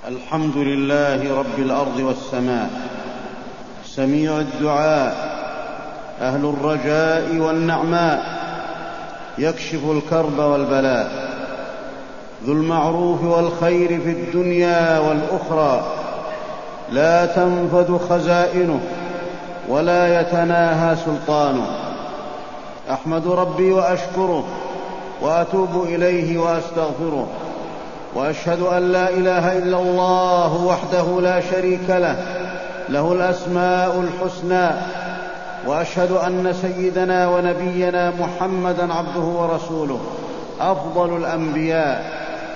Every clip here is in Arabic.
الحمد لله رب الأرض والسماء، سميع الدعاء، أهل الرجاء والنعماء، يكشف الكرب والبلاء، ذو المعروف والخير في الدنيا والأخرى، لا تنفد خزائنه ولا يتناهى سلطانه. أحمد ربي وأشكره وأتوب إليه وأستغفره، وأشهد أن لا إله إلا الله وحده لا شريك له، له الأسماء الحسنى، وأشهد أن سيدنا ونبينا محمدًا عبده ورسوله، أفضل الأنبياء.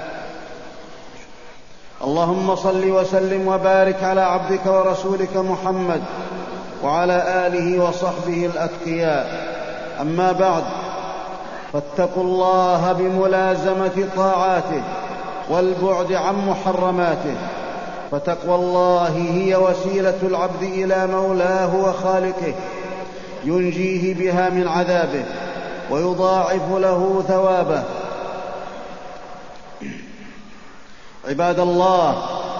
اللهم صل وسلم وبارك على عبدك ورسولك محمد وعلى آله وصحبه الأتقياء. أما بعد، فاتقوا الله بملازمة طاعاته والبعد عن محرماته، فتقوى الله هي وسيلة العبد إلى مولاه وخالقه، ينجيه بها من عذابه ويضاعف له ثوابه. عباد الله،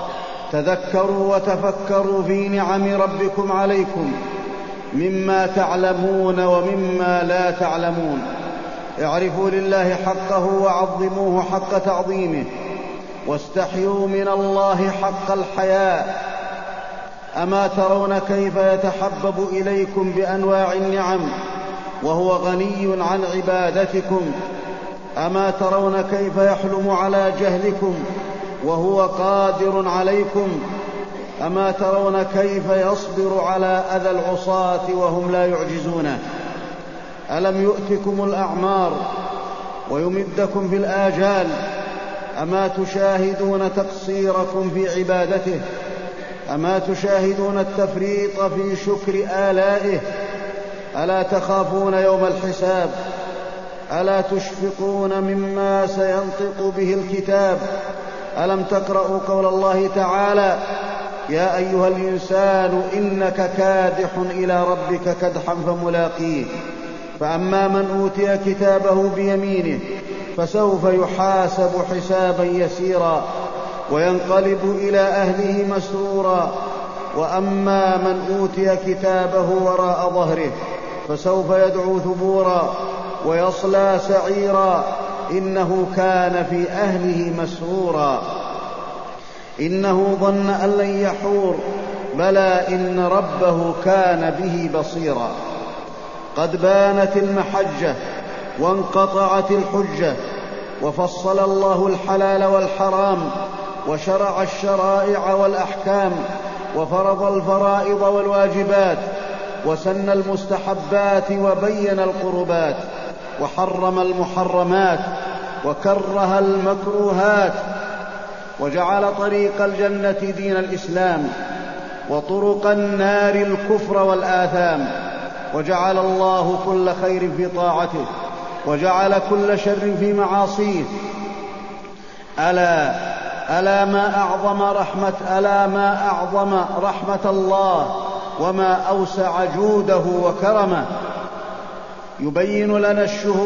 تذكروا وتفكروا في نعم ربكم عليكم مما تعلمون ومما لا تعلمون. اعرفوا لله حقه وعظموه حق تعظيمه، واستحيوا من الله حق الحياء. أما ترون كيف يتحبب إليكم بأنواع النعم وهو غني عن عبادتكم؟ أما ترون كيف يحلم على جهلكم وهو قادر عليكم؟ أما ترون كيف يصبر على أذى العصاة وهم لا يعجزونه؟ ألم يؤتكم الأعمار ويمدكم في الآجال؟ أما تشاهدون تقصيركم في عبادته؟ أما تشاهدون التفريط في شكر آلائه؟ ألا تخافون يوم الحساب؟ ألا تشفقون مما سينطق به الكتاب؟ ألم تقرأوا قول الله تعالى: يا أيها الإنسان إنك كادح إلى ربك كدحا فملاقيه؟ فأما من أوتي كتابه بيمينه فسوف يحاسب حسابا يسيرا وينقلب إلى أهله مسرورا، وأما من أوتي كتابه وراء ظهره فسوف يدعو ثبورا ويصلى سعيرا، إنه كان في أهله مسرورا. إنه ظن أن لن يحور، بلى إن ربه كان به بصيرا. قد بانت المحجة وانقطعت الحجة، وفصل الله الحلال والحرام، وشرع الشرائع والأحكام، وفرض الفرائض والواجبات، وسن المستحبات، وبين القربات، وحرم المحرمات، وكره المكروهات، وجعل طريق الجنة دين الإسلام، وطرق النار الكفر والآثام، وجعل الله كل خير في طاعته، وجعل كل شر في معاصيه. ألا ما أعظم رحمة الله، وما أوسع جوده وكرمه. يبين لنا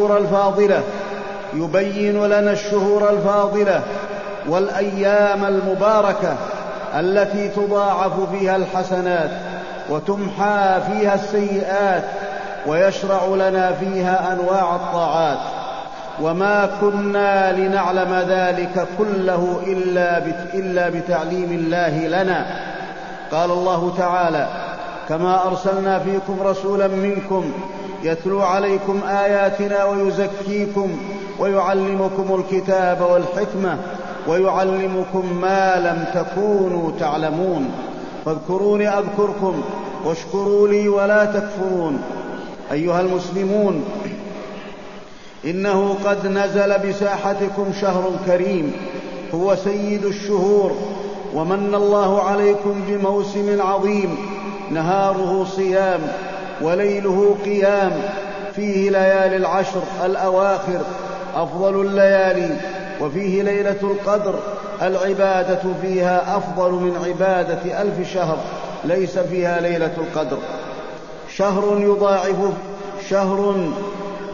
الشهور الفاضلة والأيام المباركة التي تضاعف فيها الحسنات وتمحى فيها السيئات، ويشرع لنا فيها أنواع الطاعات، وما كنا لنعلم ذلك كله إلا بتعليم الله لنا. قال الله تعالى: كما أرسلنا فيكم رسولا منكم يتلو عليكم آياتنا ويزكيكم ويعلمكم الكتاب والحكمة ويعلمكم ما لم تكونوا تعلمون. فاذكروني أذكركم واشكروا لي ولا تكفرون. أيها المسلمون، إنه قد نزل بساحتكم شهر كريم هو سيد الشهور، ومن الله عليكم بموسم عظيم نهاره صيام وليله قيام، فيه ليالي العشر الأواخر أفضل الليالي، وفيه ليلة القدر العبادة فيها أفضل من عبادة 1000 شهر ليس فيها ليلة القدر.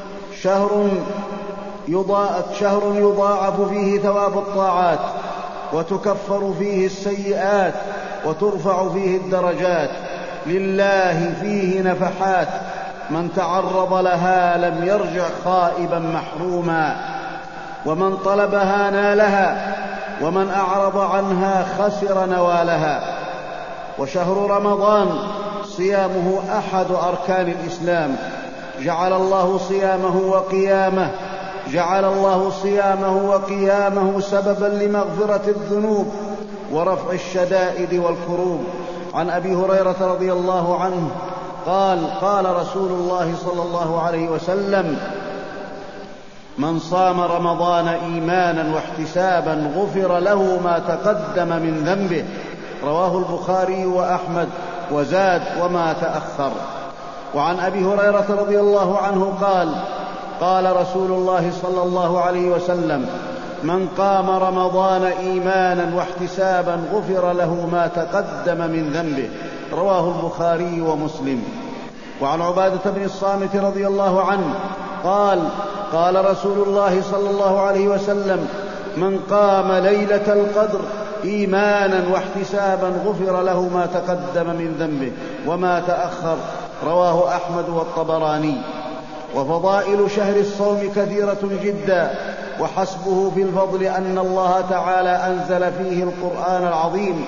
شهر يضاعف فيه ثواب الطاعات وتكفر فيه السيئات وترفع فيه الدرجات. لله فيه نفحات، من تعرض لها لم يرجع خائبا محروما، ومن طلبها نالها، ومن أعرض عنها خسر نوالها. وشهر رمضان صيامه أحد أركان الإسلام، جعل الله صيامه وقيامه سببا لمغفرة الذنوب ورفع الشدائد والكروب. عن أبي هريرة رضي الله عنه قال: قال رسول الله صلى الله عليه وسلم: من صام رمضان إيمانا واحتسابا غفر له ما تقدم من ذنبه. رواه البخاري وأحمد، وزاد: وما تأخر. وعن أبي هريرة رضي الله عنه قال: قال رسول الله صلى الله عليه وسلم: من قام رمضان إيمانا واحتسابا غفر له ما تقدم من ذنبه. رواه البخاري ومسلم. وعن عبادة بن الصامت رضي الله عنه قال: قال رسول الله صلى الله عليه وسلم: من قام ليلة القدر إيمانا واحتسابا غفر له ما تقدم من ذنبه وما تأخر. رواه أحمد والطبراني. وفضائل شهر الصوم كثيرة جدا، وحسبه في الفضل أن الله تعالى أنزل فيه القرآن العظيم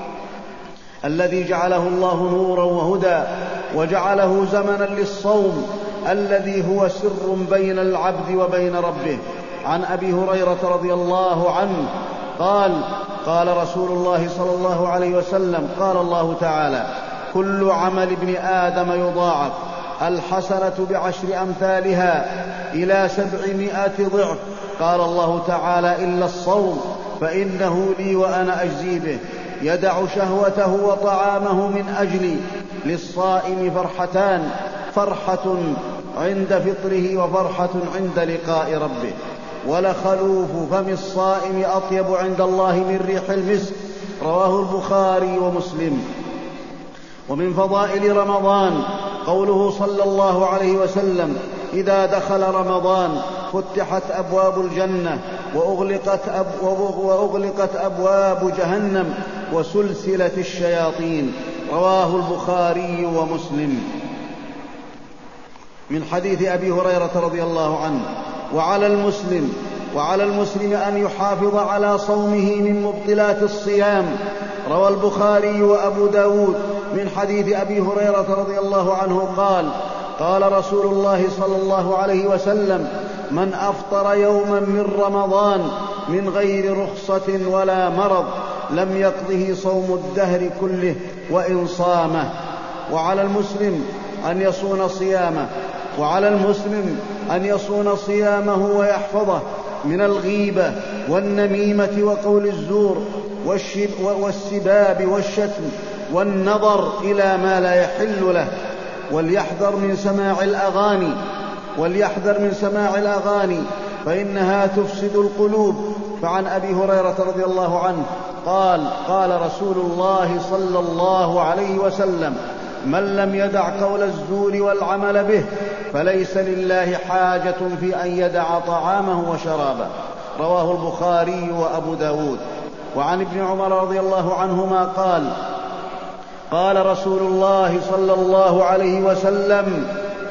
الذي جعله الله نورا وهدى، وجعله زمنا للصوم الذي هو سر بين العبد وبين ربه. عن أبي هريرة رضي الله عنه قال: قال رسول الله صلى الله عليه وسلم: قال الله تعالى: كل عمل ابن آدم يضاعف، الحسنة بعشر أمثالها إلى 700 ضعف. قال الله تعالى: إلا الصوم فإنه لي وأنا أجزي به. يدع شهوته وطعامه من أجلي. للصائم فرحتان: فرحة عند فطره وفرحة عند لقاء ربه. ولخلوف فم الصائم أطيب عند الله من ريح المسك. رواه البخاري ومسلم. ومن فضائل رمضان قوله صلى الله عليه وسلم: إذا دخل رمضان فتحت أبواب الجنة وأغلقت أبواب جهنم وسلسلة الشياطين. رواه البخاري ومسلم. من حديث أبي هريرة رضي الله عنه: وعلى المسلم أن يحافظ على صومه من مبطلات الصيام. روى البخاري وأبو داود من حديث أبي هريرة رضي الله عنه قال: قال رسول الله صلى الله عليه وسلم: من أفطر يوما من رمضان من غير رخصة ولا مرض لم يقضه صوم الدهر كله وإن صامه. وعلى المسلم أن يصون صيامه ويحفظه من الغيبة والنميمة وقول الزور والسباب والشتم والنظر إلى ما لا يحل له، وليحذر من سماع الأغاني فإنها تفسد القلوب. فعن أبي هريرة رضي الله عنه قال: قال رسول الله صلى الله عليه وسلم: من لم يدع قول الزور والعمل به فليس لله حاجة في أن يدع طعامه وشرابه. رواه البخاري وأبو داود. وعن ابن عمر رضي الله عنهما قال: قال رسول الله صلى الله عليه وسلم: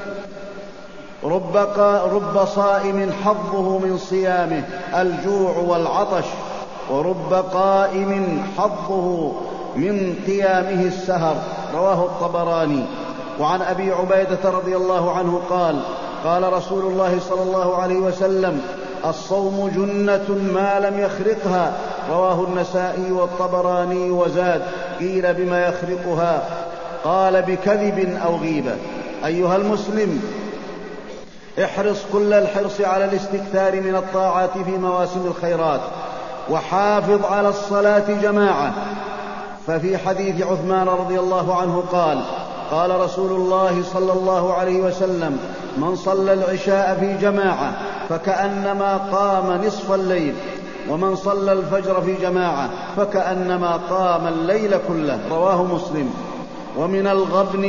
رب صائم حظه من صيامه الجوع والعطش، ورب قائم حظه من قيامه السهر. رواه الطبراني. وعن أبي عبيدة رضي الله عنه قال: قال رسول الله صلى الله عليه وسلم: الصوم جنة ما لم يخرقها. رواه النسائي والطبراني وزاد: قيل بما يخرقها؟ قال: بكذب أو غيبة. أيها المسلم، احرص كل الحرص على الاستكثار من الطاعات في مواسم الخيرات، وحافظ على الصلاة جماعة. ففي حديث عثمان رضي الله عنه قال: قال رسول الله صلى الله عليه وسلم: من صلى العشاء في جماعة فكأنما قام نصف الليل، ومن صلى الفجر في جماعة فكأنما قام الليل كله. رواه مسلم. ومن الغبن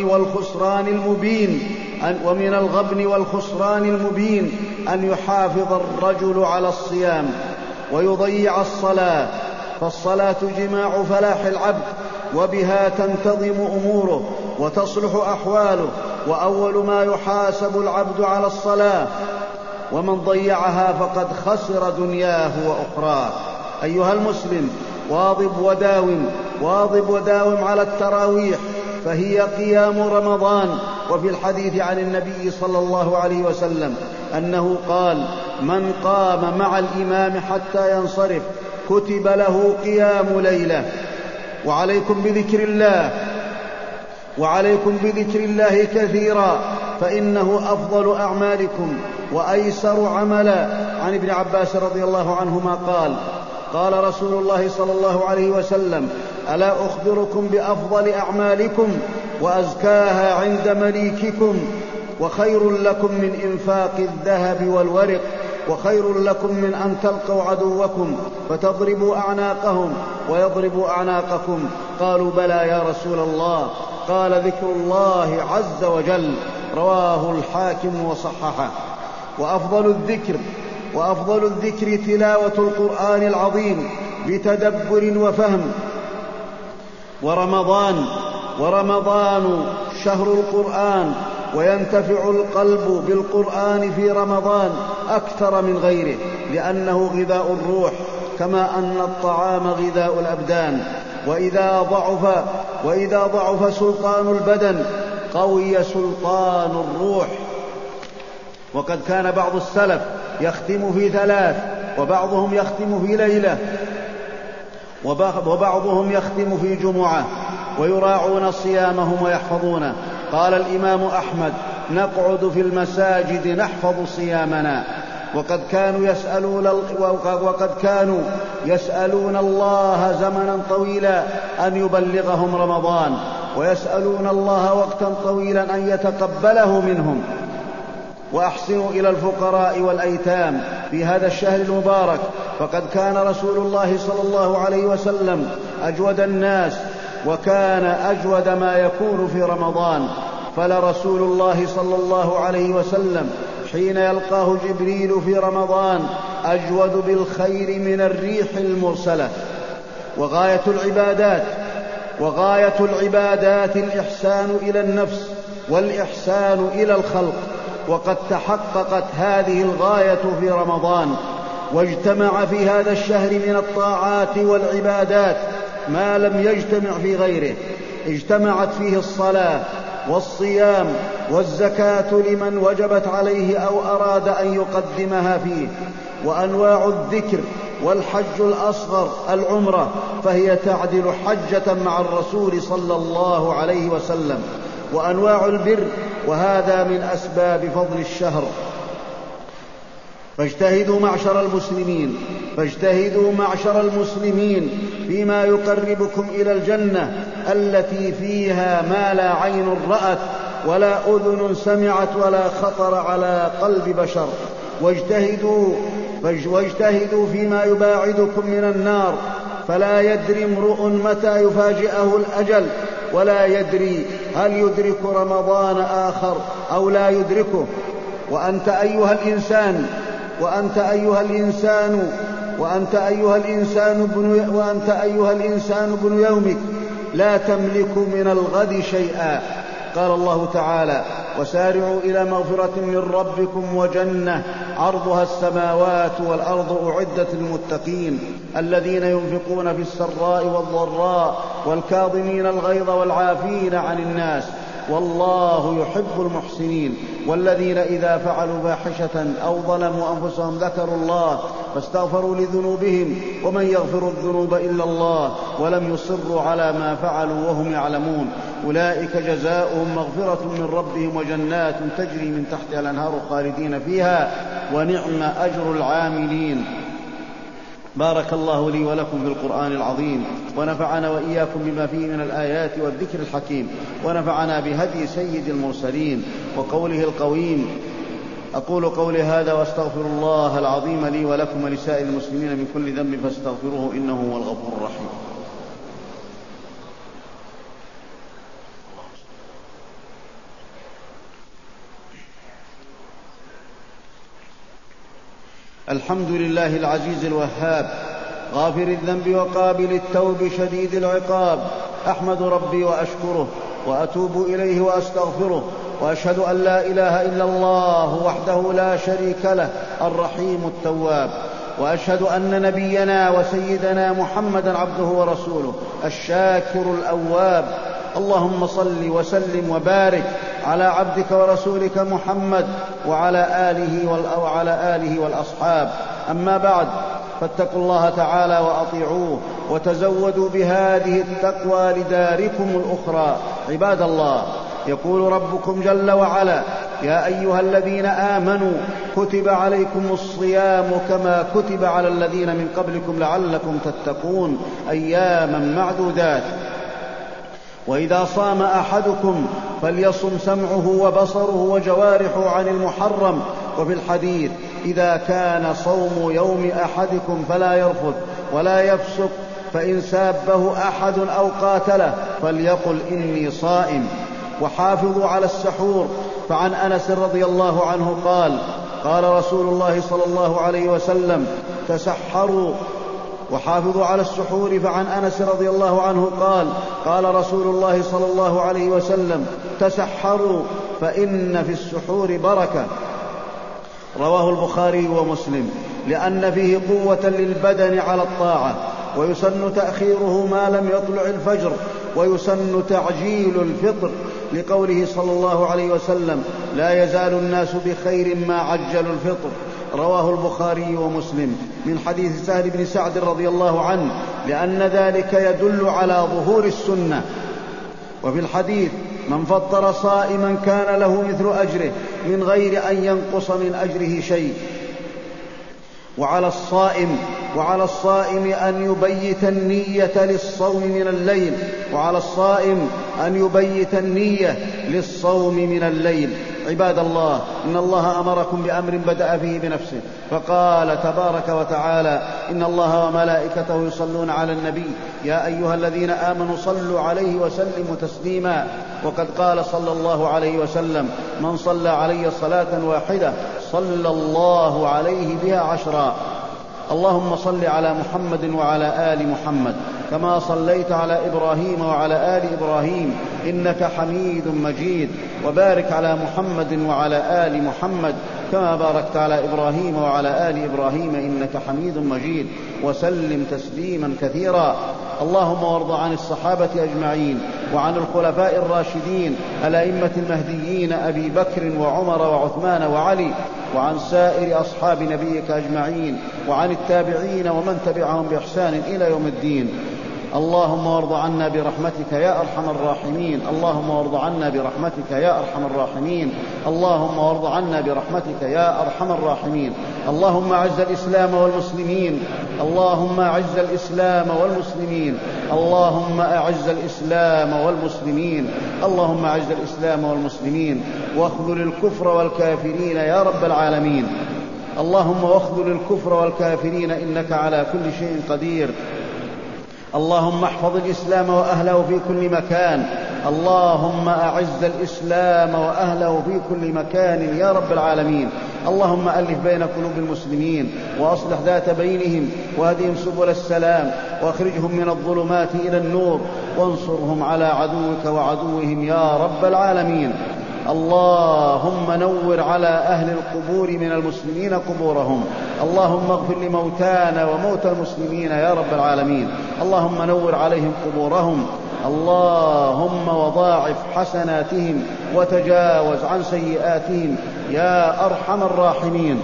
والخسران المبين أن يحافظ الرجل على الصيام ويضيع الصلاة فالصلاة جماع فلاح العبد، وبها تنتظم أموره وتصلح أحواله، وأول ما يحاسب العبد على الصلاة، ومن ضيعها فقد خسر دنياه وأخراه. أيها المسلم، واظب وداوم على التراويح، فهي قيام رمضان. وفي الحديث عن النبي صلى الله عليه وسلم أنه قال: من قام مع الإمام حتى ينصرف كتب له قيام ليلة. وعليكم بذكر الله كثيرا، فإنه أفضل أعمالكم وأيسر عملا. عن ابن عباس رضي الله عنهما قال رسول الله صلى الله عليه وسلم: ألا أخبركم بأفضل أعمالكم وأزكاها عند مليككم، وخير لكم من إنفاق الذهب والورق، وخير لكم من أن تلقوا عدوكم فتضربوا أعناقهم ويضربوا أعناقكم. قالوا: بلى يا رسول الله. قال: ذكر الله عز وجل. رواه الحاكم وصححه. وأفضل الذكر تلاوة القرآن العظيم بتدبر وفهم. ورمضان شهر القرآن، وينتفع القلب بالقرآن في رمضان أكثر من غيره، لأنه غذاء الروح، كما أن الطعام غذاء الأبدان. وإذا ضعف سلطان البدن قوي سلطان الروح. وقد كان بعض السلف يختم في 3، وبعضهم يختم في ليلة، وبعضهم يختم في جمعة، ويراعون صيامهم ويحفظونه. قال الإمام أحمد: نقعد في المساجد نحفظ صيامنا. وقد كانوا يسألون الله زمنا طويلا أن يبلغهم رمضان، ويسألون الله وقتا طويلا أن يتقبله منهم. وأحسنوا إلى الفقراء والأيتام في هذا الشهر المبارك، فقد كان رسول الله صلى الله عليه وسلم أجود الناس، وكان أجود ما يكون في رمضان. فلرسول الله صلى الله عليه وسلم حين يلقاه جبريل في رمضان أجود بالخير من الريح المرسلة. وغاية العبادات الإحسان إلى النفس والإحسان إلى الخلق، وقد تحققت هذه الغاية في رمضان. واجتمع في هذا الشهر من الطاعات والعبادات ما لم يجتمع في غيره. اجتمعت فيه الصلاة والصيام والزكاة لمن وجبت عليه أو أراد أن يقدمها فيه، وأنواع الذكر، والحج الأصغر العمرة، فهي تعدل حجة مع الرسول صلى الله عليه وسلم، وأنواع البر، وهذا من أسباب فضل الشهر. فاجتهدوا معشر المسلمين فيما يقربكم إلى الجنة التي فيها ما لا عين رأت ولا أذن سمعت ولا خطر على قلب بشر. واجتهدوا فيما يباعدكم من النار، فلا يدري امرؤ متى يفاجئه الأجل، ولا يدري هل يدرك رمضان آخر أو لا يدركه. وأنت أيها الإنسان ابن يومك، لا تملك من الغد شيئا. قال الله تعالى: وسارعوا إلى مغفرة من ربكم وجنة عرضها السماوات والأرض أعدت للمتقين الذين ينفقون في السراء والضراء والكاظمين الغيظ والعافين عن الناس والله يحب المحسنين. والذين إذا فعلوا فاحشة أو ظلموا أنفسهم ذكروا الله فاستغفروا لذنوبهم ومن يغفر الذنوب إلا الله ولم يصروا على ما فعلوا وهم يعلمون أولئك جزاؤهم مغفرة من ربهم وجنات تجري من تحتها الأنهار خالدين فيها ونعم أجر العاملين. بارك الله لي ولكم في القرآن العظيم، ونفعنا وإياكم بما فيه من الآيات والذكر الحكيم، ونفعنا بهدي سيد المرسلين وقوله القويم. أقول قولي هذا وأستغفر الله العظيم لي ولكم ولسائر المسلمين من كل ذنب فاستغفروه إنه هو الغفور الرحيم. الحمد لله العزيز الوهاب، غافر الذنب وقابل التوب شديد العقاب، أحمد ربي وأشكره وأتوب إليه وأستغفره، وأشهد أن لا إله إلا الله وحده لا شريك له الرحيم التواب، وأشهد أن نبينا وسيدنا محمدا عبده ورسوله الشاكر الأواب. اللهم صل وسلم وبارك على عبدك ورسولك محمد وعلى آله والأصحاب. أما بعد، فاتقوا الله تعالى وأطيعوه وتزودوا بهذه التقوى لداركم الأخرى. عباد الله، يقول ربكم جل وعلا: يا أيها الذين آمنوا كتب عليكم الصيام كما كتب على الذين من قبلكم لعلكم تتقون أياما معدودات. وإذا صام أحدكم فليصم سمعه وبصره وجوارحه عن المحرم. وفي الحديث: إذا كان صوم يوم أحدكم فلا يرفث ولا يفسق، فإن سابه أحد أو قاتله فليقل إني صائم. وحافظوا على السحور، فعن أنس رضي الله عنه قال: قال رسول الله صلى الله عليه وسلم: تسحروا. وحافظوا على السحور، فعن أنس رضي الله عنه قال: قال رسول الله صلى الله عليه وسلم: تسحروا فإن في السحور بركة. رواه البخاري ومسلم، لأن فيه قوة للبدن على الطاعة، ويسن تأخيره ما لم يطلع الفجر، ويسن تعجيل الفطر، لقوله صلى الله عليه وسلم: لا يزال الناس بخير ما عجلوا الفطر. رواه البخاري ومسلم من حديث سهل بن سعد رضي الله عنه، لأن ذلك يدل على ظهور السنة. وفي الحديث: من فطر صائما كان له مثل أجره من غير أن ينقص من أجره شيء. وعلى الصائم أن يبيت النية للصوم من الليل من الليل. عباد الله، إن الله أمركم بأمر بدأ فيه بنفسه، فقال تبارك وتعالى: إن الله وملائكته يصلون على النبي يا أيها الذين آمنوا صلوا عليه وسلموا تسليما. وقد قال صلى الله عليه وسلم: من صلى علي صلاة واحدة صلى الله عليه بها 10. اللهم صل على محمد وعلى آل محمد كما صليت على إبراهيم وعلى آل إبراهيم إنك حميد مجيد، وبارك على محمد وعلى آل محمد كما باركت على إبراهيم وعلى آل إبراهيم إنك حميد مجيد، وسلم تسليما كثيرا. اللهم وارض عن الصحابة أجمعين، وعن الخلفاء الراشدين الأئمة المهديين أبي بكر وعمر وعثمان وعلي، وعن سائر أصحاب نبيك أجمعين، وعن التابعين ومن تبعهم بإحسان إلى يوم الدين. اللهم وارض عنا برحمتك يا أرحم الراحمين. اللهم وارض عنا برحمتك يا أرحم الراحمين. اللهم وارض عنا برحمتك يا أرحم الراحمين. اللهم أعز الإسلام والمسلمين. اللهم أعز الإسلام والمسلمين. اللهم أعز الإسلام والمسلمين. اللهم أعز الإسلام والمسلمين، واخذل الكفر والكافرين يا رب العالمين. اللهم واخذل الكفر والكافرين إنك على كل شيء قدير. اللهم احفظ الإسلام وأهله في كل مكان. اللهم أعز الإسلام وأهله في كل مكان يا رب العالمين. اللهم ألف بين قلوب المسلمين، وأصلح ذات بينهم، واهدهم سبل السلام، واخرجهم من الظلمات إلى النور، وانصرهم على عدوك وعدوهم يا رب العالمين. اللهم نور على أهل القبور من المسلمين قبورهم. اللهم اغفر لموتانا وموتى المسلمين يا رب العالمين. اللهم نور عليهم قبورهم. اللهم وضاعف حسناتهم وتجاوز عن سيئاتهم يا أرحم الراحمين.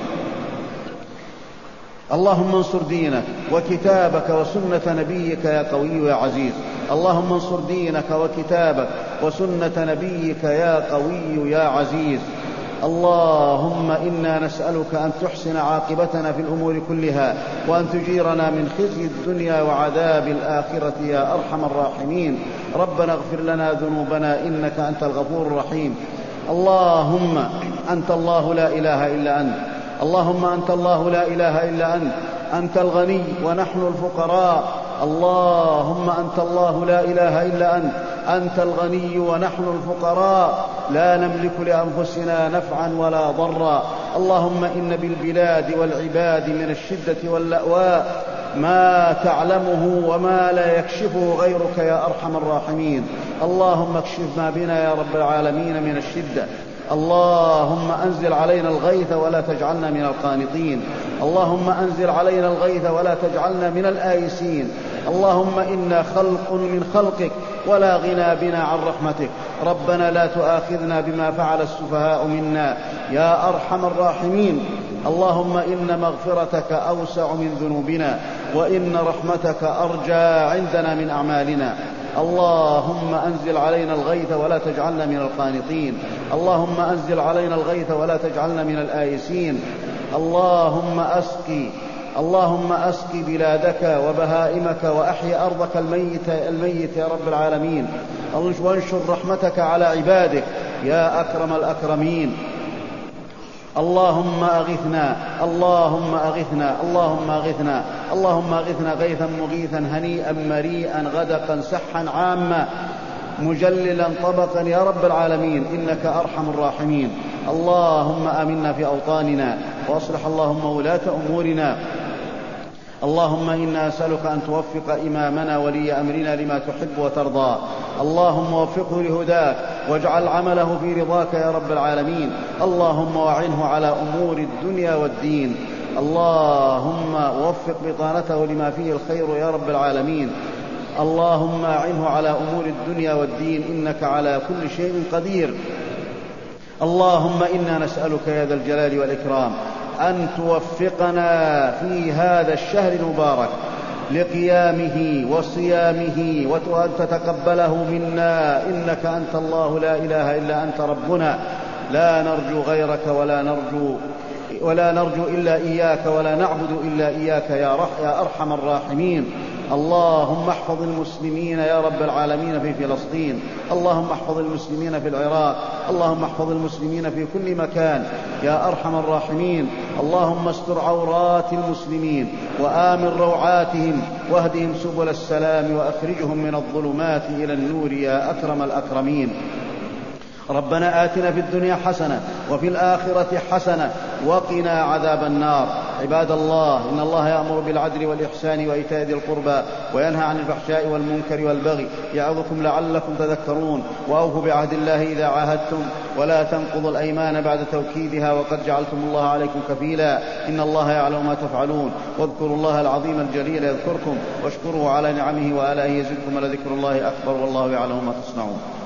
اللهم انصر دينك وكتابك وسنة نبيك يا قوي يا عزيز. اللهم انصر دينك وكتابك وسنة نبيك يا قوي يا عزيز. اللهم إنا نسألك أن تحسن عاقبتنا في الأمور كلها، وأن تجيرنا من خزي الدنيا وعذاب الآخرة يا أرحم الراحمين. ربنا اغفر لنا ذنوبنا إنك أنت الغفور الرحيم. اللهم أنت الله لا إله إلا أنت. اللهم أنت الله لا إله إلا أنت. أنت الغني ونحن الفقراء. اللهم أنت الله لا إله إلا أنت. أنت الغني ونحن الفقراء، لا نملك لأنفسنا نفعا ولا ضرا. اللهم إن بالبلاد والعباد من الشدة واللأواء ما تعلمه وما لا يكشفه غيرك يا أرحم الراحمين. اللهم اكشف ما بنا يا رب العالمين من الشدة. اللهم أنزل علينا الغيث ولا تجعلنا من القانطين. اللهم أنزل علينا الغيث ولا تجعلنا من الآيسين. اللهم إنا خلق من خلقك ولا غنى بنا عن رحمتك. ربنا لا تؤاخذنا بما فعل السفهاء منا يا أرحم الراحمين. اللهم إن مغفرتك أوسع من ذنوبنا وإن رحمتك أرجى عندنا من أعمالنا. اللهم أنزل علينا الغيث ولا تجعلنا من القانطين. اللهم أنزل علينا الغيث ولا تجعلنا من الآيسين. اللهم أسقي بلادك وبهائمك وأحيي أرضك الميت يا رب العالمين. وانشر رحمتك على عبادك يا أكرم الأكرمين. اللهم أغثنا اللهم أغثنا اللهم أغثنا اللهم أغثنا غيثا مغيثا هنيئا مريئا غدقا سحا عاما مجللا طبقا يا رب العالمين إنك أرحم الراحمين. اللهم آمنا في أوطاننا وأصلح اللهم ولاة أمورنا. اللهم إنا نسألك أن توفق إمامنا ولي أمرنا لما تحب وترضى. اللهم وفقه لهداك واجعل عمله في رضاك يا رب العالمين. اللهم وعنه على أمور الدنيا والدين. اللهم وفق بطانته لما فيه الخير يا رب العالمين. اللهم أعنه على أمور الدنيا والدين إنك على كل شيء قدير. اللهم إنا نسألك يا ذا الجلال والإكرام أن توفقنا في هذا الشهر المبارك لقيامه وصيامه وأن تتقبله منا إنك أنت الله لا إله إلا أنت ربنا لا نرجو غيرك ولا نرجو إلا إياك ولا نعبد إلا إياك يا أرحم الراحمين. اللهم احفظ المسلمين يا رب العالمين في فلسطين. اللهم احفظ المسلمين في العراق. اللهم احفظ المسلمين في كل مكان يا أرحم الراحمين. اللهم استر عورات المسلمين وآمن روعاتهم واهدهم سبل السلام وأخرجهم من الظلمات إلى النور يا أكرم الأكرمين. ربنا آتنا في الدنيا حسنة وفي الآخرة حسنة وقنا عذاب النار. عباد الله إن الله يأمر بالعدل والإحسان وإيتاء ذي القربى وينهى عن الفحشاء والمنكر والبغي يعظكم لعلكم تذكرون. وأوفوا بعهد الله إذا عاهدتم ولا تنقضوا الأيمان بعد توكيدها وقد جعلتم الله عليكم كفيلا. إن الله يعلم ما تفعلون. واذكروا الله العظيم الجليل يذكركم واشكروه على نعمه وآلائه يزدكم ولذكر الله أكبر والله يعلم ما تصنعون.